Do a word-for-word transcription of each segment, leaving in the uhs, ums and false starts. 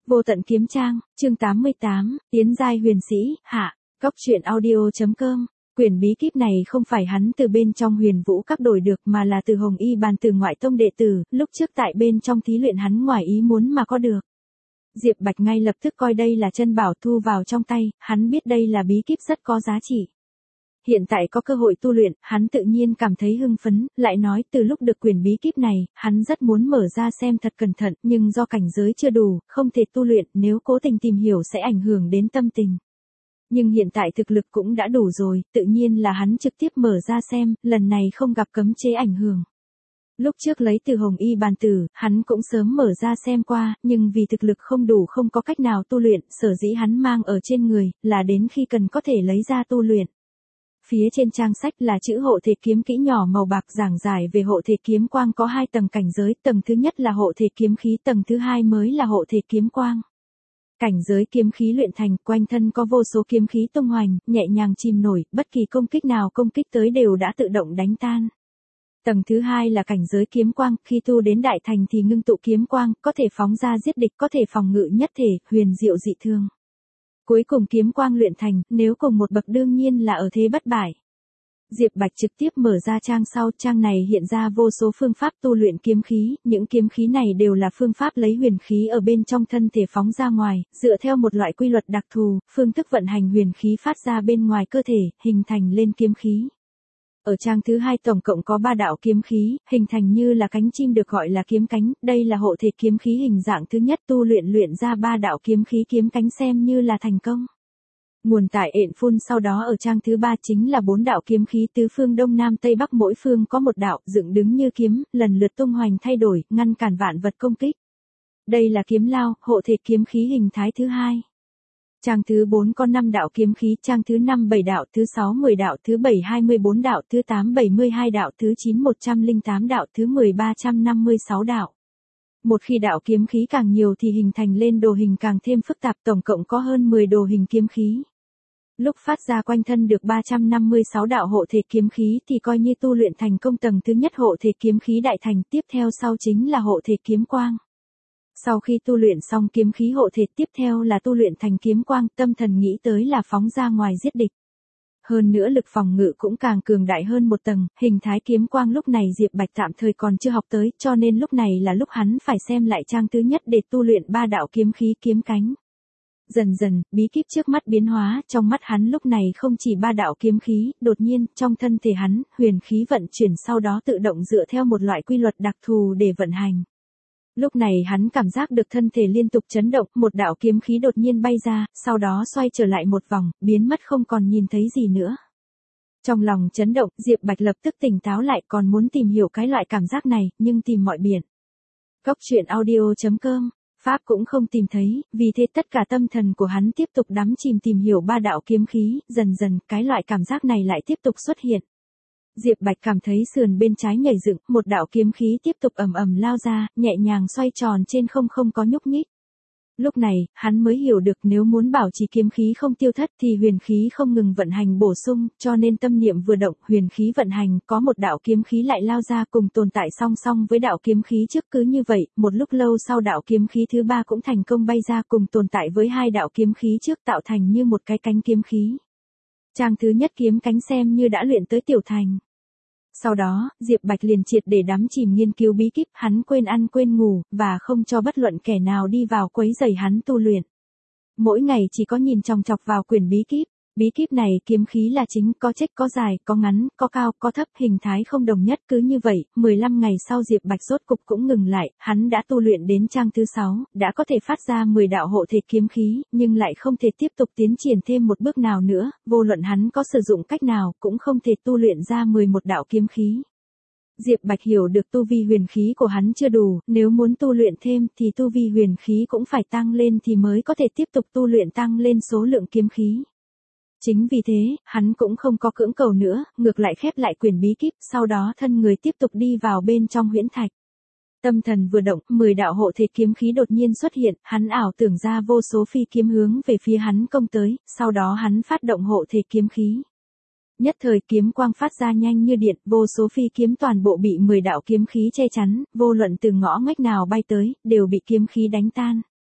Vô tận kiếm trang, chương tám mươi tám, tiến giai huyền sĩ, hạ, góc truyện audio.com. Quyển bí kíp này không phải hắn từ bên trong huyền vũ các đổi được mà là từ Hồng Y bàn từ ngoại tông đệ tử, lúc trước tại bên trong thí luyện hắn ngoài ý muốn mà có được. Diệp Bạch ngay lập tức coi đây là chân bảo thu vào trong tay, hắn biết đây là bí kíp rất có giá trị. Hiện tại có cơ hội tu luyện, hắn tự nhiên cảm thấy hưng phấn, lại nói từ lúc được quyển bí kíp này, hắn rất muốn mở ra xem thật cẩn thận, nhưng do cảnh giới chưa đủ, không thể tu luyện, nếu cố tình tìm hiểu sẽ ảnh hưởng đến tâm tình. Nhưng hiện tại thực lực cũng đã đủ rồi, tự nhiên là hắn trực tiếp mở ra xem, lần này không gặp cấm chế ảnh hưởng. Lúc trước lấy từ Hồng Y bàn tử, hắn cũng sớm mở ra xem qua, nhưng vì thực lực không đủ không có cách nào tu luyện, sở dĩ hắn mang ở trên người, là đến khi cần có thể lấy ra tu luyện. Phía trên trang sách là chữ hộ thể kiếm kỹ nhỏ màu bạc giảng giải về hộ thể kiếm quang có hai tầng cảnh giới, tầng thứ nhất là hộ thể kiếm khí, tầng thứ hai mới là hộ thể kiếm quang. Cảnh giới kiếm khí luyện thành, quanh thân có vô số kiếm khí tung hoành, nhẹ nhàng chìm nổi, bất kỳ công kích nào công kích tới đều đã tự động đánh tan. Tầng thứ hai là cảnh giới kiếm quang, khi tu đến đại thành thì ngưng tụ kiếm quang, có thể phóng ra giết địch, có thể phòng ngự nhất thể, huyền diệu dị thương. Cuối cùng kiếm quang luyện thành, nếu cùng một bậc đương nhiên là ở thế bất bại. Diệp Bạch trực tiếp mở ra trang sau, trang này hiện ra vô số phương pháp tu luyện kiếm khí, những kiếm khí này đều là phương pháp lấy huyền khí ở bên trong thân thể phóng ra ngoài, dựa theo một loại quy luật đặc thù, phương thức vận hành huyền khí phát ra bên ngoài cơ thể, hình thành lên kiếm khí. Ở trang thứ hai tổng cộng có ba đạo kiếm khí, hình thành như là cánh chim được gọi là kiếm cánh, đây là hộ thể kiếm khí hình dạng thứ nhất, tu luyện luyện ra ba đạo kiếm khí kiếm cánh xem như là thành công. Nguồn tại ện phun sau đó ở trang thứ ba chính là bốn đạo kiếm khí tứ phương đông nam tây bắc, mỗi phương có một đạo, dựng đứng như kiếm, lần lượt tung hoành thay đổi, ngăn cản vạn vật công kích. Đây là kiếm lao, hộ thể kiếm khí hình thái thứ hai. Trang thứ bốn có năm đạo kiếm khí, trang thứ năm bảy đạo, thứ sáu mười đạo, thứ bảy hai mươi bốn đạo, thứ tám bảy mươi hai đạo, thứ chín một trăm lẻ tám đạo, thứ mười ba trăm năm mươi sáu đạo. Một khi đạo kiếm khí càng nhiều thì hình thành lên đồ hình càng thêm phức tạp, tổng cộng có hơn mười đồ hình kiếm khí. Lúc phát ra quanh thân được ba trăm năm mươi sáu đạo hộ thể kiếm khí thì coi như tu luyện thành công tầng thứ nhất hộ thể kiếm khí đại thành, tiếp theo sau chính là hộ thể kiếm quang. Sau khi tu luyện xong kiếm khí hộ thể, tiếp theo là tu luyện thành kiếm quang, tâm thần nghĩ tới là phóng ra ngoài giết địch. Hơn nữa lực phòng ngự cũng càng cường đại hơn một tầng, hình thái kiếm quang lúc này Diệp Bạch tạm thời còn chưa học tới, cho nên lúc này là lúc hắn phải xem lại trang thứ nhất để tu luyện ba đạo kiếm khí kiếm cánh. Dần dần, bí kíp trước mắt biến hóa, trong mắt hắn lúc này không chỉ ba đạo kiếm khí, đột nhiên, trong thân thể hắn, huyền khí vận chuyển sau đó tự động dựa theo một loại quy luật đặc thù để vận hành. Lúc này hắn cảm giác được thân thể liên tục chấn động, một đạo kiếm khí đột nhiên bay ra, sau đó xoay trở lại một vòng, biến mất không còn nhìn thấy gì nữa. Trong lòng chấn động, Diệp Bạch lập tức tỉnh táo lại, còn muốn tìm hiểu cái loại cảm giác này, nhưng tìm mọi biển. Góc truyện audio.com, Pháp cũng không tìm thấy, vì thế tất cả tâm thần của hắn tiếp tục đắm chìm tìm hiểu ba đạo kiếm khí, dần dần, cái loại cảm giác này lại tiếp tục xuất hiện. Diệp Bạch cảm thấy sườn bên trái nhảy dựng, một đạo kiếm khí tiếp tục ầm ầm lao ra, nhẹ nhàng xoay tròn trên không không có nhúc nhích. Lúc này, hắn mới hiểu được nếu muốn bảo trì kiếm khí không tiêu thất thì huyền khí không ngừng vận hành bổ sung, cho nên tâm niệm vừa động, huyền khí vận hành, có một đạo kiếm khí lại lao ra cùng tồn tại song song với đạo kiếm khí trước, cứ như vậy, một lúc lâu sau đạo kiếm khí thứ ba cũng thành công bay ra cùng tồn tại với hai đạo kiếm khí trước tạo thành như một cái cánh kiếm khí. Trang thứ nhất kiếm cánh xem như đã luyện tới tiểu thành. Sau đó, Diệp Bạch liền triệt để đắm chìm nghiên cứu bí kíp, hắn quên ăn quên ngủ, và không cho bất luận kẻ nào đi vào quấy rầy hắn tu luyện. Mỗi ngày chỉ có nhìn chòng chọc vào quyển bí kíp. Bí kíp này kiếm khí là chính, có chếch có dài, có ngắn, có cao, có thấp, hình thái không đồng nhất, cứ như vậy, mười lăm ngày sau Diệp Bạch rốt cục cũng ngừng lại, hắn đã tu luyện đến trang thứ sáu, đã có thể phát ra mười đạo hộ thể kiếm khí, nhưng lại không thể tiếp tục tiến triển thêm một bước nào nữa, vô luận hắn có sử dụng cách nào, cũng không thể tu luyện ra mười một đạo kiếm khí. Diệp Bạch hiểu được tu vi huyền khí của hắn chưa đủ, nếu muốn tu luyện thêm thì tu vi huyền khí cũng phải tăng lên thì mới có thể tiếp tục tu luyện tăng lên số lượng kiếm khí. Chính vì thế, hắn cũng không có cưỡng cầu nữa, ngược lại khép lại quyển bí kíp, sau đó thân người tiếp tục đi vào bên trong huyễn thạch. Tâm thần vừa động, mười đạo hộ thể kiếm khí đột nhiên xuất hiện, hắn ảo tưởng ra vô số phi kiếm hướng về phía hắn công tới, sau đó hắn phát động hộ thể kiếm khí. Nhất thời kiếm quang phát ra nhanh như điện, vô số phi kiếm toàn bộ bị mười đạo kiếm khí che chắn, vô luận từ ngõ ngách nào bay tới, đều bị kiếm khí đánh tan.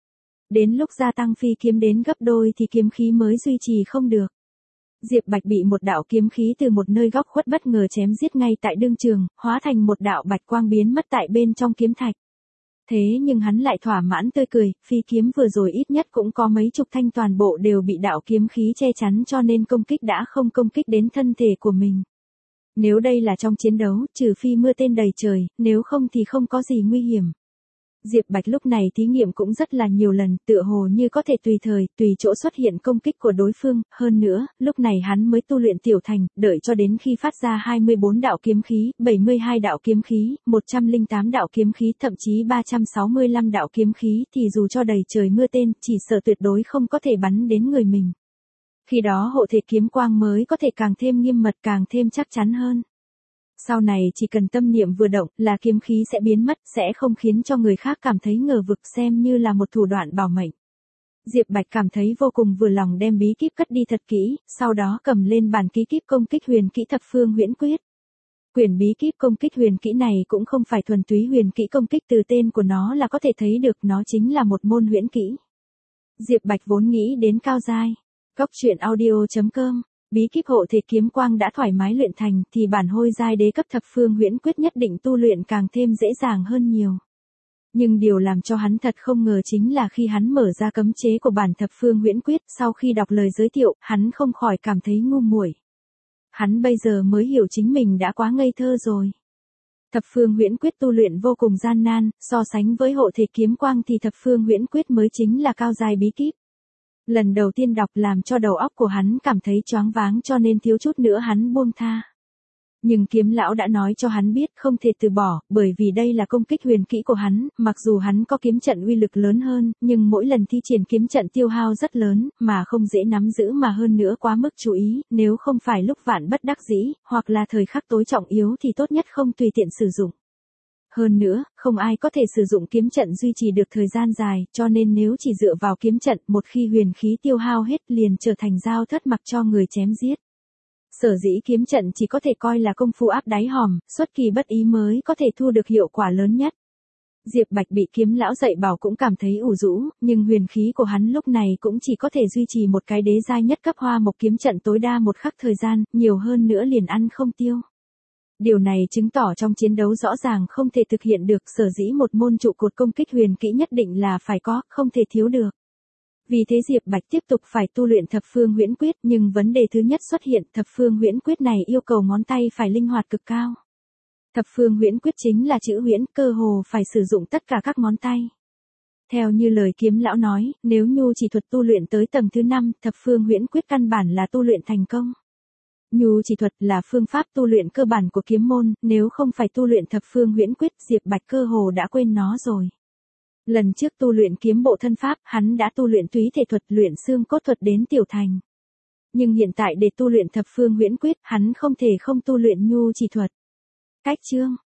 Đến lúc gia tăng phi kiếm đến gấp đôi thì kiếm khí mới duy trì không được. Diệp Bạch bị một đạo kiếm khí từ một nơi góc khuất bất ngờ chém giết ngay tại đương trường, hóa thành một đạo bạch quang biến mất tại bên trong kiếm thạch. Thế nhưng hắn lại thỏa mãn tươi cười, phi kiếm vừa rồi ít nhất cũng có mấy chục thanh toàn bộ đều bị đạo kiếm khí che chắn cho nên công kích đã không công kích đến thân thể của mình. Nếu đây là trong chiến đấu, trừ phi mưa tên đầy trời, nếu không thì không có gì nguy hiểm. Diệp Bạch lúc này thí nghiệm cũng rất là nhiều lần, tựa hồ như có thể tùy thời, tùy chỗ xuất hiện công kích của đối phương, hơn nữa, lúc này hắn mới tu luyện tiểu thành, đợi cho đến khi phát ra hai mươi bốn đạo kiếm khí, bảy mươi hai đạo kiếm khí, một trăm lẻ tám đạo kiếm khí, thậm chí ba trăm sáu mươi lăm đạo kiếm khí thì dù cho đầy trời mưa tên, chỉ sợ tuyệt đối không có thể bắn đến người mình. Khi đó hộ thể kiếm quang mới có thể càng thêm nghiêm mật, càng thêm chắc chắn hơn. Sau này chỉ cần tâm niệm vừa động là kiếm khí sẽ biến mất, sẽ không khiến cho người khác cảm thấy ngờ vực, xem như là một thủ đoạn bảo mệnh. Diệp Bạch cảm thấy vô cùng vừa lòng đem bí kíp cất đi thật kỹ, sau đó cầm lên bản ký kíp công kích huyền kỹ thập phương huyễn quyết. Quyển bí kíp công kích huyền kỹ này cũng không phải thuần túy huyền kỹ công kích, từ tên của nó là có thể thấy được nó chính là một môn huyễn kỹ. Diệp Bạch vốn nghĩ đến cao giai. Cốc truyện audio chấm com Bí kíp hộ thể kiếm quang đã thoải mái luyện thành thì bản hôi giai đế cấp thập phương huyễn quyết nhất định tu luyện càng thêm dễ dàng hơn nhiều. Nhưng điều làm cho hắn thật không ngờ chính là khi hắn mở ra cấm chế của bản thập phương huyễn quyết, sau khi đọc lời giới thiệu, hắn không khỏi cảm thấy ngu muội. Hắn bây giờ mới hiểu chính mình đã quá ngây thơ rồi. Thập phương huyễn quyết tu luyện vô cùng gian nan, so sánh với hộ thể kiếm quang thì thập phương huyễn quyết mới chính là cao giai bí kíp. Lần đầu tiên đọc làm cho đầu óc của hắn cảm thấy choáng váng cho nên thiếu chút nữa hắn buông tha. Nhưng kiếm lão đã nói cho hắn biết không thể từ bỏ, bởi vì đây là công kích huyền kỹ của hắn, mặc dù hắn có kiếm trận uy lực lớn hơn, nhưng mỗi lần thi triển kiếm trận tiêu hao rất lớn, mà không dễ nắm giữ mà hơn nữa quá mức chú ý, nếu không phải lúc vạn bất đắc dĩ, hoặc là thời khắc tối trọng yếu thì tốt nhất không tùy tiện sử dụng. Hơn nữa, không ai có thể sử dụng kiếm trận duy trì được thời gian dài, cho nên nếu chỉ dựa vào kiếm trận, một khi huyền khí tiêu hao hết liền trở thành dao thất mặc cho người chém giết. Sở dĩ kiếm trận chỉ có thể coi là công phu áp đáy hòm, xuất kỳ bất ý mới có thể thu được hiệu quả lớn nhất. Diệp Bạch bị kiếm lão dạy bảo cũng cảm thấy ủ rũ, nhưng huyền khí của hắn lúc này cũng chỉ có thể duy trì một cái đế giai nhất cấp hoa mộc kiếm trận tối đa một khắc thời gian, nhiều hơn nữa liền ăn không tiêu. Điều này chứng tỏ trong chiến đấu rõ ràng không thể thực hiện được, sở dĩ một môn trụ cột công kích huyền kỹ nhất định là phải có, không thể thiếu được. Vì thế Diệp Bạch tiếp tục phải tu luyện thập phương huyễn quyết, nhưng vấn đề thứ nhất xuất hiện, thập phương huyễn quyết này yêu cầu ngón tay phải linh hoạt cực cao. Thập phương huyễn quyết chính là chữ huyễn, cơ hồ phải sử dụng tất cả các ngón tay. Theo như lời kiếm lão nói, nếu nhu chỉ thuật tu luyện tới tầng thứ năm, thập phương huyễn quyết căn bản là tu luyện thành công. Nhu chỉ thuật là phương pháp tu luyện cơ bản của kiếm môn, nếu không phải tu luyện thập phương huyễn quyết, Diệp Bạch cơ hồ đã quên nó rồi. Lần trước tu luyện kiếm bộ thân pháp, hắn đã tu luyện túy thể thuật, luyện xương cốt thuật đến tiểu thành. Nhưng hiện tại để tu luyện thập phương huyễn quyết, hắn không thể không tu luyện nhu chỉ thuật. Cách chương